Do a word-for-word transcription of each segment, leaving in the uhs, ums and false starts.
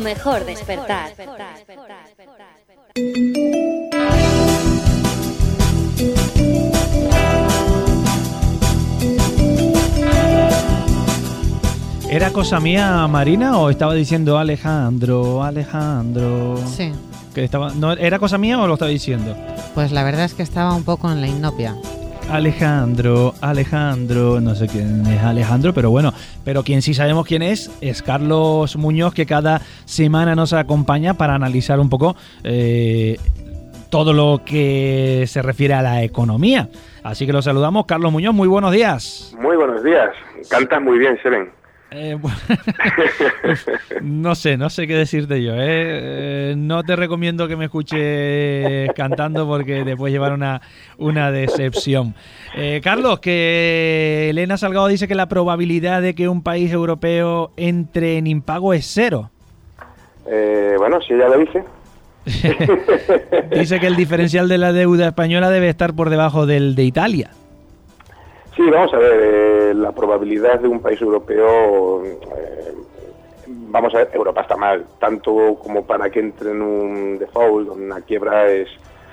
mejor despertar. ¿Era cosa mía, Marina, o estaba diciendo Alejandro, Alejandro? Sí. Que estaba, no, ¿era cosa mía o lo estaba diciendo? Pues la verdad es que estaba un poco en la inopia. Alejandro, Alejandro, no sé quién es Alejandro, pero bueno, pero quien sí sabemos quién es, es Carlos Muñoz, que cada semana nos acompaña para analizar un poco eh, todo lo que se refiere a la economía. Así que lo saludamos. Carlos Muñoz, muy buenos días. Muy buenos días. Cantas muy bien, Seren. Eh, bueno, no sé, no sé qué decirte yo, ¿eh? Eh, no te recomiendo que me escuches cantando porque te puedes llevar una, una decepción. Eh, Carlos, que Elena Salgado dice que la probabilidad de que un país europeo entre en impago es cero. Eh, bueno, si ella lo dice. Dice que el diferencial de la deuda española debe estar por debajo del de Italia. Sí, vamos a ver, eh, la probabilidad de un país europeo, eh, vamos a ver, Europa está mal, tanto como para que entre en un default, una quiebra es,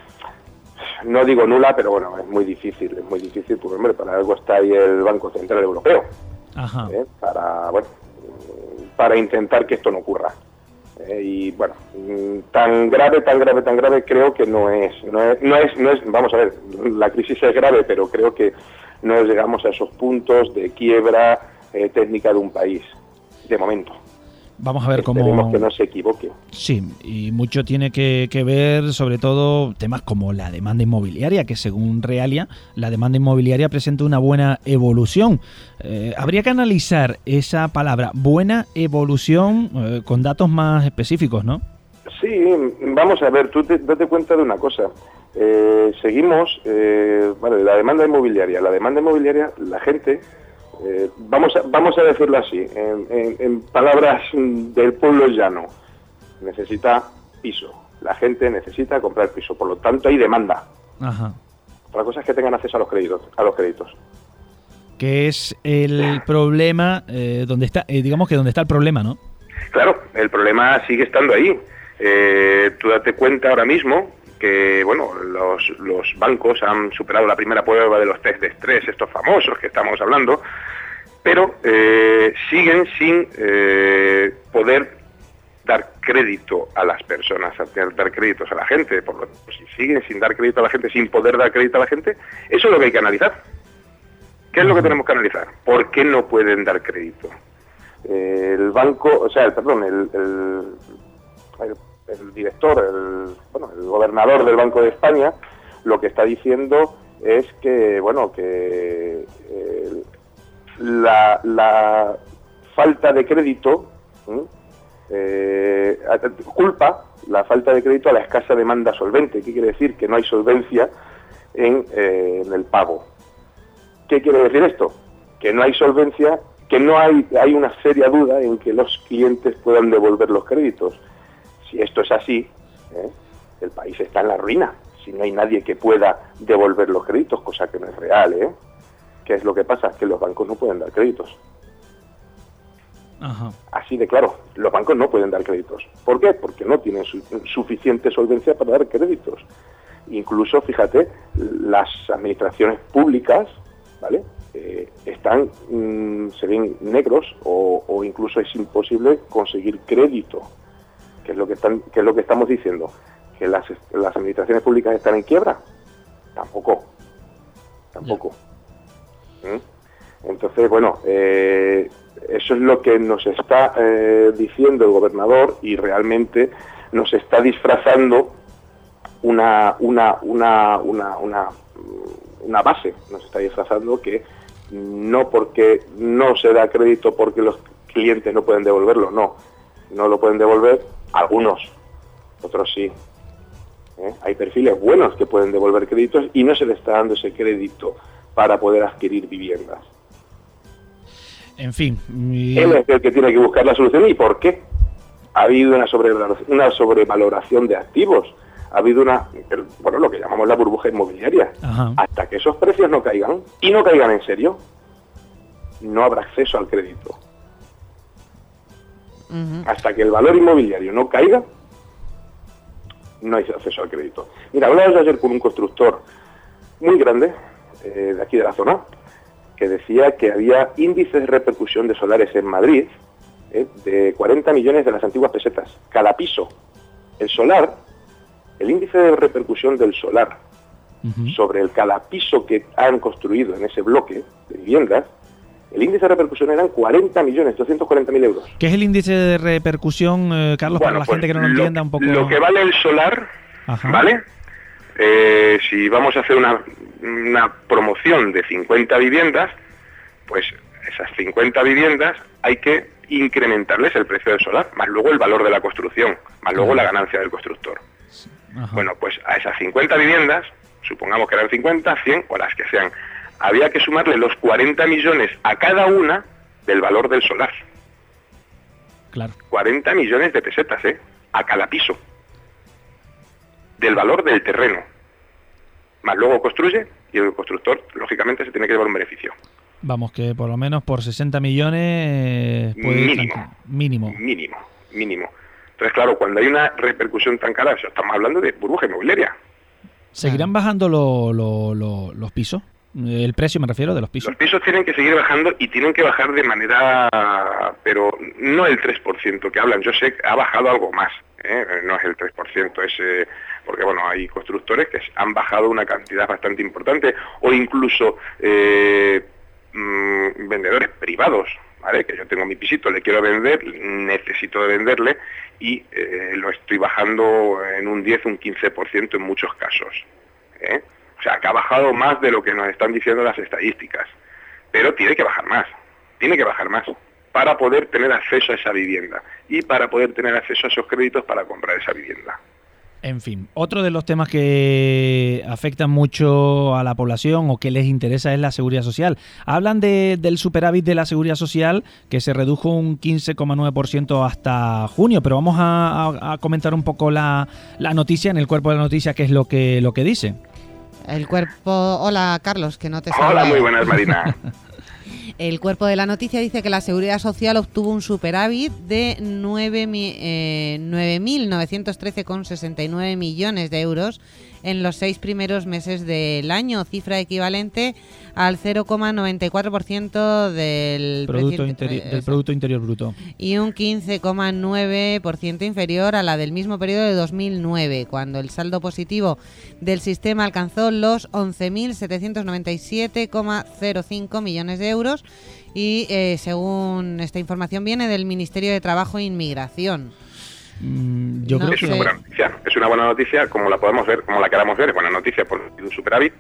no digo nula, pero bueno, es muy difícil, es muy difícil, porque hombre, para algo está ahí el Banco Central Europeo, Ajá. ¿eh? para, bueno, para intentar que esto no ocurra. Eh, y bueno, tan grave, tan grave, tan grave creo que no es, no es, no es, no es, vamos a ver, la crisis es grave, pero creo que no llegamos a esos puntos de quiebra eh, técnica de un país, de momento. Vamos a ver cómo... Esperemos que no se equivoque. Sí, y mucho tiene que, que ver, sobre todo, temas como la demanda inmobiliaria, que según Realia, la demanda inmobiliaria presenta una buena evolución. Eh, habría que analizar esa palabra, buena evolución, eh, con datos más específicos, ¿no? Sí, vamos a ver, tú te, date cuenta de una cosa. Eh, seguimos, eh, vale, la demanda inmobiliaria. La demanda inmobiliaria, la gente... Eh, vamos a, vamos a decirlo así, en, en, en palabras del pueblo llano, necesita piso, la gente necesita comprar piso, por lo tanto hay demanda. Ajá. Otra cosa es que tengan acceso a los créditos, a los créditos. Que es el problema, eh, donde está, eh, digamos que donde está el problema, ¿no? Claro, el problema sigue estando ahí. Eh, tú date cuenta ahora mismo que bueno, los, los bancos han superado la primera prueba de los test de estrés, estos famosos que estamos hablando, pero eh, siguen sin eh, poder dar crédito a las personas, dar créditos a la gente. Por lo tanto, si siguen sin dar crédito a la gente, sin poder dar crédito a la gente, eso es lo que hay que analizar. ¿Qué es lo que tenemos que analizar? ¿Por qué no pueden dar crédito? Eh, el banco, o sea, el, perdón, el, el, el el director, el, bueno, el gobernador del Banco de España, lo que está diciendo es que, bueno, que eh, la, la falta de crédito eh, culpa la falta de crédito a la escasa demanda solvente. ¿Qué quiere decir? Que no hay solvencia en, eh, en el pago. ¿Qué quiere decir esto? Que no hay solvencia, que no hay, hay una seria duda en que los clientes puedan devolver los créditos. Si esto es así, ¿eh? el país está en la ruina, si no hay nadie que pueda devolver los créditos, cosa que no es real, ¿eh? ¿Qué es lo que pasa? Que los bancos no pueden dar créditos. Ajá. Así de claro, los bancos no pueden dar créditos. ¿Por qué? Porque no tienen su, suficiente solvencia para dar créditos. Incluso, fíjate, las administraciones públicas, ¿vale? Eh, están, mmm, se ven negros o, o incluso es imposible conseguir crédito. ¿Qué es lo que están, qué es lo que estamos diciendo? ¿Que las, las administraciones públicas están en quiebra? Tampoco. Tampoco. ¿Mm? Entonces, bueno, eh, eso es lo que nos está eh, diciendo el gobernador y realmente nos está disfrazando una, una, una, una, una, una base. Nos está disfrazando que no porque no se da crédito porque los clientes no pueden devolverlo, no. No lo pueden devolver algunos, otros sí. ¿Eh? Hay perfiles buenos que pueden devolver créditos y no se le está dando ese crédito para poder adquirir viviendas. En fin. Y... Él es el que tiene que buscar la solución. ¿Y por qué? Ha habido una sobrevaloración, una sobrevaloración de activos. Ha habido una, bueno, lo que llamamos la burbuja inmobiliaria. Ajá. Hasta que esos precios no caigan, y no caigan en serio, no habrá acceso al crédito. Uh-huh. Hasta que el valor inmobiliario no caiga, no hay acceso al crédito. Mira, hablamos ayer con un constructor muy grande, eh, de aquí de la zona, que decía que había índices de repercusión de solares en Madrid eh, de cuarenta millones de las antiguas pesetas, cada piso. El solar, el índice de repercusión del solar uh-huh. sobre el cada piso que han construido en ese bloque de viviendas, el índice de repercusión eran cuarenta millones, doscientos cuarenta mil euros. ¿Qué es el índice de repercusión, eh, Carlos, bueno, para la pues gente que no lo, lo entienda un poco? Lo que vale el solar, Ajá. ¿vale? Eh, si vamos a hacer una, una promoción de cincuenta viviendas, pues esas cincuenta viviendas hay que incrementarles el precio del solar, más luego el valor de la construcción, más luego la ganancia del constructor. Ajá. Bueno, pues a esas cincuenta viviendas, supongamos que eran cincuenta, cien o las que sean, había que sumarle los cuarenta millones a cada una del valor del solar. Claro. cuarenta millones de pesetas, ¿eh? A cada piso. Del valor del terreno. Más luego construye y el constructor, lógicamente, se tiene que llevar un beneficio. Vamos, que por lo menos por sesenta millones... Puede mínimo, ir mínimo. Mínimo, mínimo. Entonces, claro, cuando hay una repercusión tan cara, estamos hablando de burbuja inmobiliaria. ¿Seguirán bajando lo, lo, lo, los pisos? El precio, me refiero, de los pisos. Los pisos tienen que seguir bajando y tienen que bajar de manera, pero no el tres por ciento que hablan. Yo sé que ha bajado algo más, ¿eh? No es el tres por ciento, es eh, porque bueno, hay constructores que han bajado una cantidad bastante importante, o incluso eh, mmm, vendedores privados, ¿vale? Que yo tengo mi pisito, le quiero vender, necesito de venderle y eh, lo estoy bajando en un diez, un quince por ciento en muchos casos, ¿eh? O sea, que ha bajado más de lo que nos están diciendo las estadísticas. Pero tiene que bajar más, tiene que bajar más, para poder tener acceso a esa vivienda y para poder tener acceso a esos créditos para comprar esa vivienda. En fin, otro de los temas que afectan mucho a la población o que les interesa es la seguridad social. Hablan de, del superávit de la seguridad social, que se redujo un quince coma nueve por ciento hasta junio, pero vamos a, a, a comentar un poco la, la noticia, en el cuerpo de la noticia, qué es lo que, lo que dice. El cuerpo... Hola, Carlos, que no te saludo. Hola, muy buenas, Marina. El cuerpo de la noticia dice que la Seguridad Social obtuvo un superávit de nueve mil novecientos trece coma sesenta y nueve millones de euros en los seis primeros meses del año, cifra equivalente al cero coma noventa y cuatro por ciento del Producto, interi- del Producto Interior Bruto. Y un quince coma nueve por ciento inferior a la del mismo periodo de dos mil nueve, cuando el saldo positivo del sistema alcanzó los once mil setecientos noventa y siete coma cero cinco millones de euros y eh, según esta información viene del Ministerio de Trabajo e Inmigración. Mm, yo no creo es que una buena noticia, es una buena noticia como la podemos ver, como la queramos ver, es buena noticia por un superávit.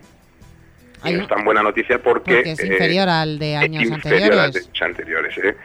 Y no es tan buena noticia porque, porque es inferior eh, al de años es anteriores. Al de años anteriores ¿eh?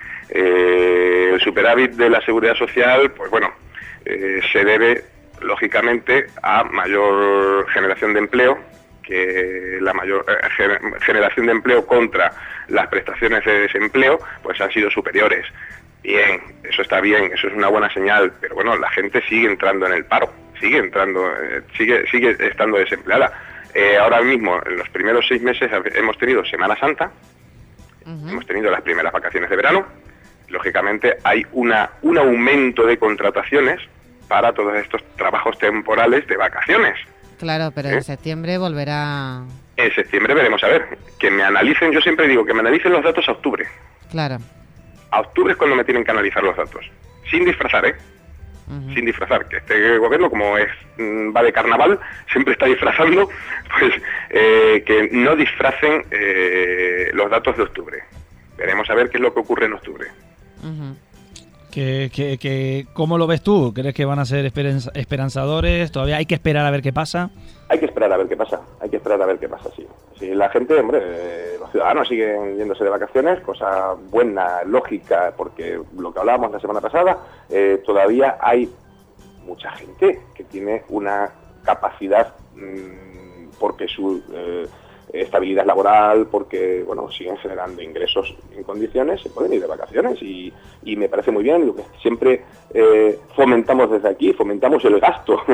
Eh, el superávit de la Seguridad Social, pues bueno, eh, se debe lógicamente a mayor generación de empleo, que la mayor eh, generación de empleo contra las prestaciones de desempleo, pues han sido superiores. Bien, eso está bien, eso es una buena señal, pero bueno, la gente sigue entrando en el paro, sigue entrando, eh, sigue sigue estando desempleada. Eh, ahora mismo, en los primeros seis meses hemos tenido Semana Santa, uh-huh. hemos tenido las primeras vacaciones de verano, lógicamente hay una un aumento de contrataciones para todos estos trabajos temporales de vacaciones. Claro, pero ¿Eh? en septiembre volverá... En septiembre veremos, a ver, que me analicen, yo siempre digo, que me analicen los datos a octubre. Claro. A octubre es cuando me tienen que analizar los datos, sin disfrazar, ¿eh? Uh-huh. Sin disfrazar, que este gobierno, como es va de carnaval, siempre está disfrazando, pues eh, que no disfracen eh, los datos de octubre. Veremos a ver qué es lo que ocurre en octubre. Uh-huh. ¿Que, que, que, ¿Cómo lo ves tú? ¿Crees que van a ser esperanz- esperanzadores? ¿Todavía hay que esperar a ver qué pasa? Hay que esperar a ver qué pasa, hay que esperar a ver qué pasa, sí. Sí, la gente, hombre, eh, los ciudadanos siguen yéndose de vacaciones, cosa buena, lógica, porque lo que hablábamos la semana pasada, eh, todavía hay mucha gente que tiene una capacidad, mmm, porque su eh, estabilidad laboral, porque, bueno, siguen generando ingresos en condiciones, se pueden ir de vacaciones y, y me parece muy bien, lo que siempre eh, fomentamos desde aquí, fomentamos el gasto.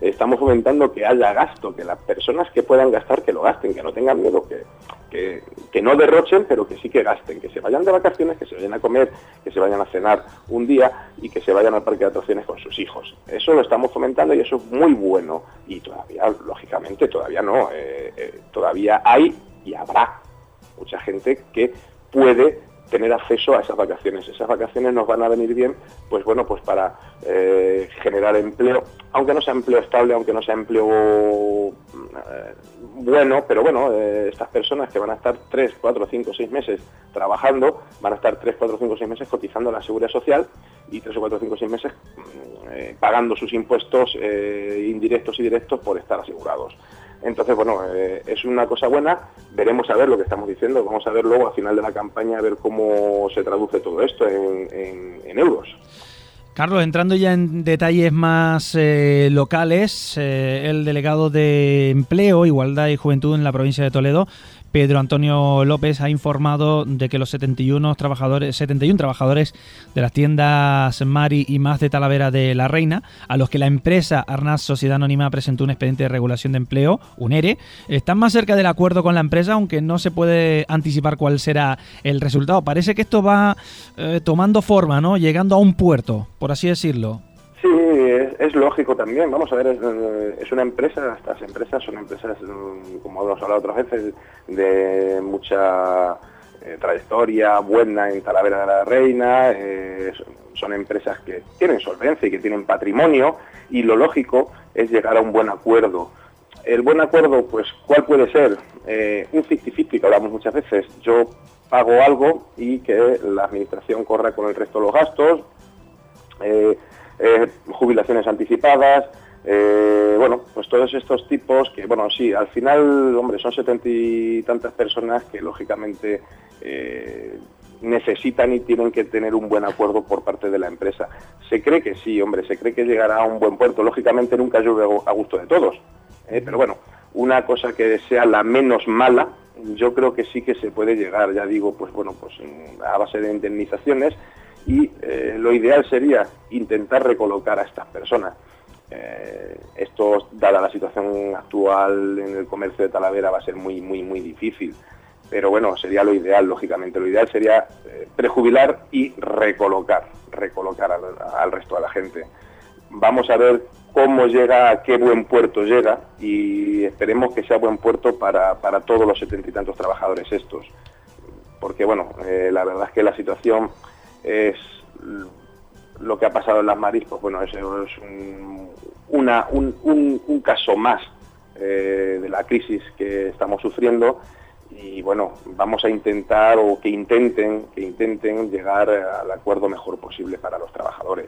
estamos fomentando que haya gasto, que las personas que puedan gastar, que lo gasten, que no tengan miedo, que, que, que no derrochen, pero que sí que gasten, que se vayan de vacaciones, que se vayan a comer, que se vayan a cenar un día y que se vayan al parque de atracciones con sus hijos. Eso lo estamos fomentando y eso es muy bueno. Y todavía, lógicamente, todavía no, eh, eh, todavía hay y habrá mucha gente que puede tener acceso a esas vacaciones. Esas vacaciones nos van a venir bien, pues bueno, pues para eh, generar empleo, aunque no sea empleo estable, aunque no sea empleo eh, bueno, pero bueno, eh, estas personas que van a estar tres, cuatro, cinco, seis meses trabajando, van a estar tres, cuatro, cinco, seis meses cotizando a la Seguridad Social y tres o cuatro, cinco, seis meses eh, pagando sus impuestos eh, indirectos y directos por estar asegurados. Entonces, bueno, eh, es una cosa buena, veremos a ver lo que estamos diciendo, vamos a ver luego al final de la campaña, a ver cómo se traduce todo esto en, en, en euros. Carlos, entrando ya en detalles más eh, locales, eh, el delegado de Empleo, Igualdad y Juventud en la provincia de Toledo, Pedro Antonio López, ha informado de que los setenta y uno trabajadores, setenta y uno trabajadores de las tiendas Mari y Más de Talavera de la Reina, a los que la empresa Arnaz Sociedad Anónima presentó un expediente de regulación de empleo, un ERE, están más cerca del acuerdo con la empresa, aunque no se puede anticipar cuál será el resultado. Parece que esto va eh, tomando forma, ¿no? Llegando a un puerto, por así decirlo. Sí, es, es lógico también. Vamos a ver, es, es una empresa, estas empresas son empresas, como hemos hablado otras veces, de mucha eh, trayectoria buena en Talavera de la Reina, eh, son empresas que tienen solvencia y que tienen patrimonio, y lo lógico es llegar a un buen acuerdo. El buen acuerdo, pues, ¿cuál puede ser? Eh, un cincuenta cincuenta, que hablamos muchas veces. Yo pago algo y que la administración corra con el resto de los gastos, eh, Eh, jubilaciones anticipadas, eh, bueno, pues todos estos tipos que, bueno, sí, al final, hombre, son setenta y tantas personas que lógicamente eh, necesitan y tienen que tener un buen acuerdo por parte de la empresa. Se cree que sí, hombre, se cree que llegará a un buen puerto. Lógicamente nunca llueve a gusto de todos, eh, pero bueno, una cosa que sea la menos mala, yo creo que sí que se puede llegar, ya digo, pues bueno, pues a base de indemnizaciones. Y eh, lo ideal sería intentar recolocar a estas personas. Eh, esto, dada la situación actual en el comercio de Talavera, va a ser muy, muy, muy difícil. Pero bueno, sería lo ideal, lógicamente. Lo ideal sería eh, prejubilar y recolocar, recolocar al, al resto de la gente. Vamos a ver cómo llega, a qué buen puerto llega, y esperemos que sea buen puerto para, para todos los setenta y tantos trabajadores estos. Porque bueno, eh, la verdad es que la situación es lo que ha pasado en las Maris, pues bueno, es, es un, una, un, un, un caso más eh, de la crisis que estamos sufriendo, y bueno, vamos a intentar, o que intenten, que intenten llegar al acuerdo mejor posible para los trabajadores.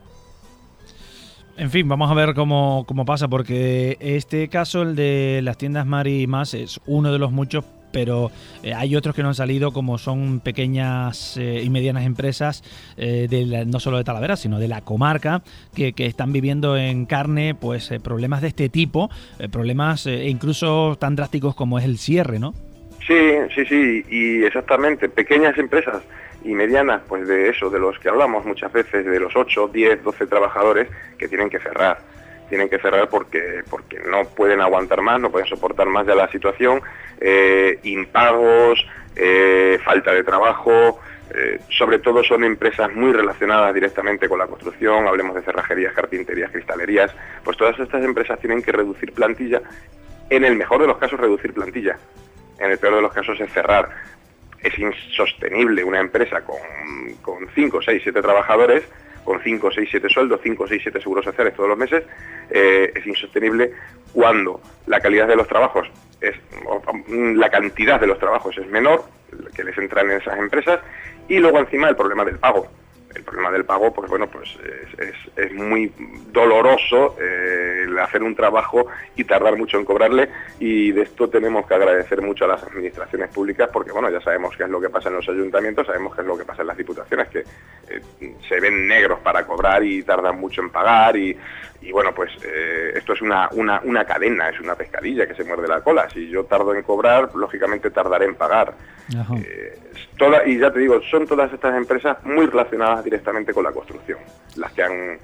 En fin, vamos a ver cómo, cómo pasa, porque este caso, el de las tiendas Mari y Más, es uno de los muchos, pero eh, hay otros que no han salido, como son pequeñas eh, y medianas empresas, eh, de la, no solo de Talavera, sino de la comarca, que, que están viviendo en carne pues eh, problemas de este tipo, eh, problemas eh, incluso tan drásticos como es el cierre, ¿no? Sí, sí, sí, y exactamente, pequeñas empresas y medianas, pues de eso, de los que hablamos muchas veces, de los ocho, diez, doce trabajadores que tienen que cerrar. Tienen que cerrar porque porque no pueden aguantar más, no pueden soportar más de la situación, eh, impagos, eh, falta de trabajo, eh, sobre todo son empresas muy relacionadas directamente con la construcción, hablemos de cerrajerías, carpinterías, cristalerías, pues todas estas empresas tienen que reducir plantilla, en el mejor de los casos reducir plantilla, en el peor de los casos es cerrar. Es insostenible una empresa con, con cinco, seis, siete trabajadores, con cinco, seis, siete sueldos, cinco, seis, siete seguros sociales todos los meses, eh, es insostenible cuando la calidad de los trabajos, es la cantidad de los trabajos es menor, que les entran en esas empresas, y luego encima el problema del pago. El problema del pago, pues bueno, pues es, es, es muy doloroso eh, el hacer un trabajo y tardar mucho en cobrarle, y de esto tenemos que agradecer mucho a las administraciones públicas, porque bueno, ya sabemos qué es lo que pasa en los ayuntamientos, sabemos qué es lo que pasa en las diputaciones, que eh, se ven negros para cobrar y tardan mucho en pagar, y, y bueno, pues eh, esto es una, una, una cadena, es una pescadilla que se muerde la cola. Si yo tardo en cobrar, lógicamente tardaré en pagar. Eh, toda, y ya te digo, son todas estas empresas muy relacionadas directamente con la construcción, las que han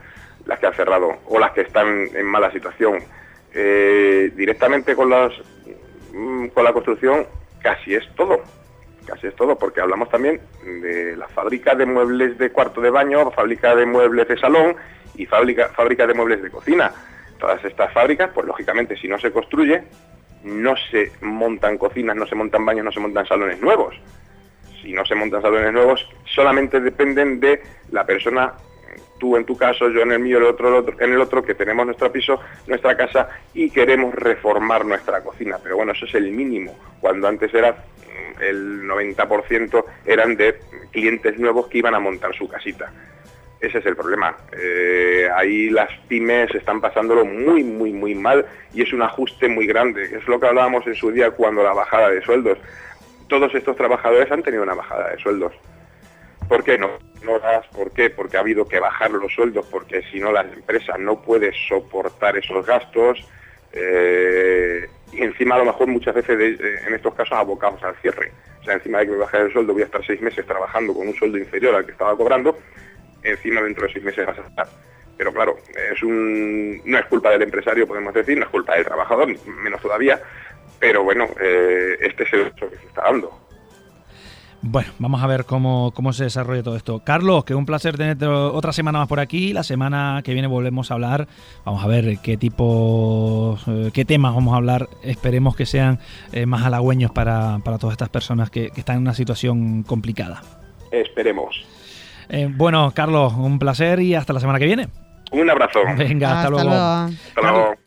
las que han cerrado o las que están en mala situación. Eh, directamente con las con la construcción casi es todo, casi es todo, porque hablamos también de la fábrica de muebles de cuarto de baño, fábrica de muebles de salón y fábrica, fábrica de muebles de cocina. Todas estas fábricas, pues lógicamente si no se construye, no se montan cocinas, no se montan baños, no se montan salones nuevos. Si no se montan salones nuevos, solamente dependen de la persona, tú en tu caso, yo en el mío, el otro, el otro en el otro, que tenemos nuestro piso, nuestra casa y queremos reformar nuestra cocina. Pero bueno, eso es el mínimo, cuando antes era el noventa por ciento eran de clientes nuevos que iban a montar su casita. Ese es el problema. Eh, ahí las pymes están pasándolo muy, muy, muy mal y es un ajuste muy grande. Es lo que hablábamos en su día cuando la bajada de sueldos. Todos estos trabajadores han tenido una bajada de sueldos. ¿Por qué no? No das, ¿por qué? Porque ha habido que bajar los sueldos, porque si no las empresas no pueden soportar esos gastos eh, y encima a lo mejor muchas veces de, de, en estos casos abocados al cierre. O sea, encima de que me baje el sueldo voy a estar seis meses trabajando con un sueldo inferior al que estaba cobrando, encima dentro de seis meses vas a estar. Pero claro, es un, no es culpa del empresario, podemos decir, no es culpa del trabajador, menos todavía, pero bueno, eh, este es el hecho que se está dando. Bueno, vamos a ver cómo, cómo se desarrolla todo esto. Carlos, que un placer tenerte otra semana más por aquí. La semana que viene volvemos a hablar. Vamos a ver qué tipo, qué temas vamos a hablar. Esperemos que sean eh, más halagüeños para, para todas estas personas que, que están en una situación complicada. Esperemos. Eh, bueno, Carlos, un placer y hasta la semana que viene. Un abrazo. Venga, hasta, hasta luego. luego. Hasta luego.